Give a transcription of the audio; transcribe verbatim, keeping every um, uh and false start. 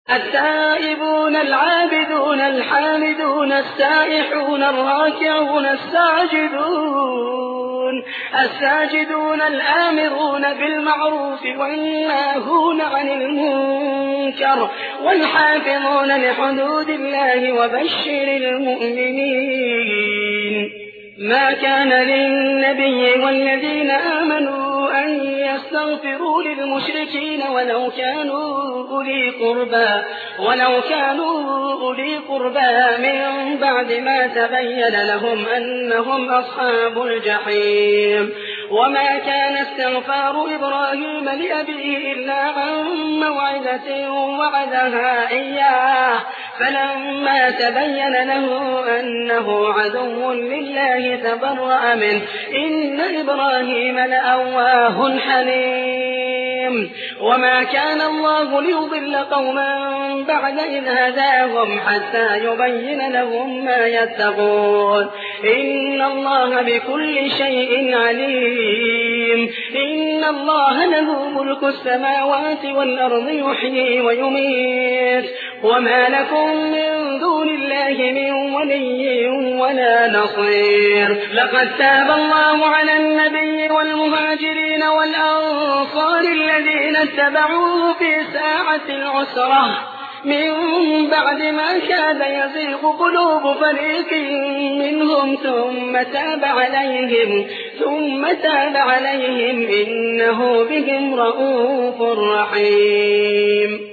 التائبون العابدون الحامدون السائحون الراكعون الساجدون الساجدون الآمرون بالمعروف والناهون عن المنكر والحافظون لحدود الله وبشر المؤمنين. ما كان للنبي والذين آمنوا أن يستغفروا للمشركين ولو كانوا أولي قربى ولو كانوا أولي قربى من بعد ما تبين لهم أنهم أصحاب الجحيم. وما كان استغفار إبراهيم لأبيه إلا عن موعدة وعدها إياه فلما تبين له أنه عدو لله تبرأ منه إن إبراهيم لأواه حليم. وما كان الله ليضل قوما بعد إذ هداهم حتى يبين لهم ما يتقون إن الله بكل شيء عليم. إن الله له ملك السماوات والأرض يحيي ويميت وما لكم من دون الله من ولي ولا نصير. لقد تاب الله على النبي والمهاجرين والأنصار الذين اتبعوه في ساعة العسرة من بعد ما كاد يزيغ قلوب فريق منهم ثم تاب عليهم ثم تاب عليهم إنه بهم رءوف رحيم.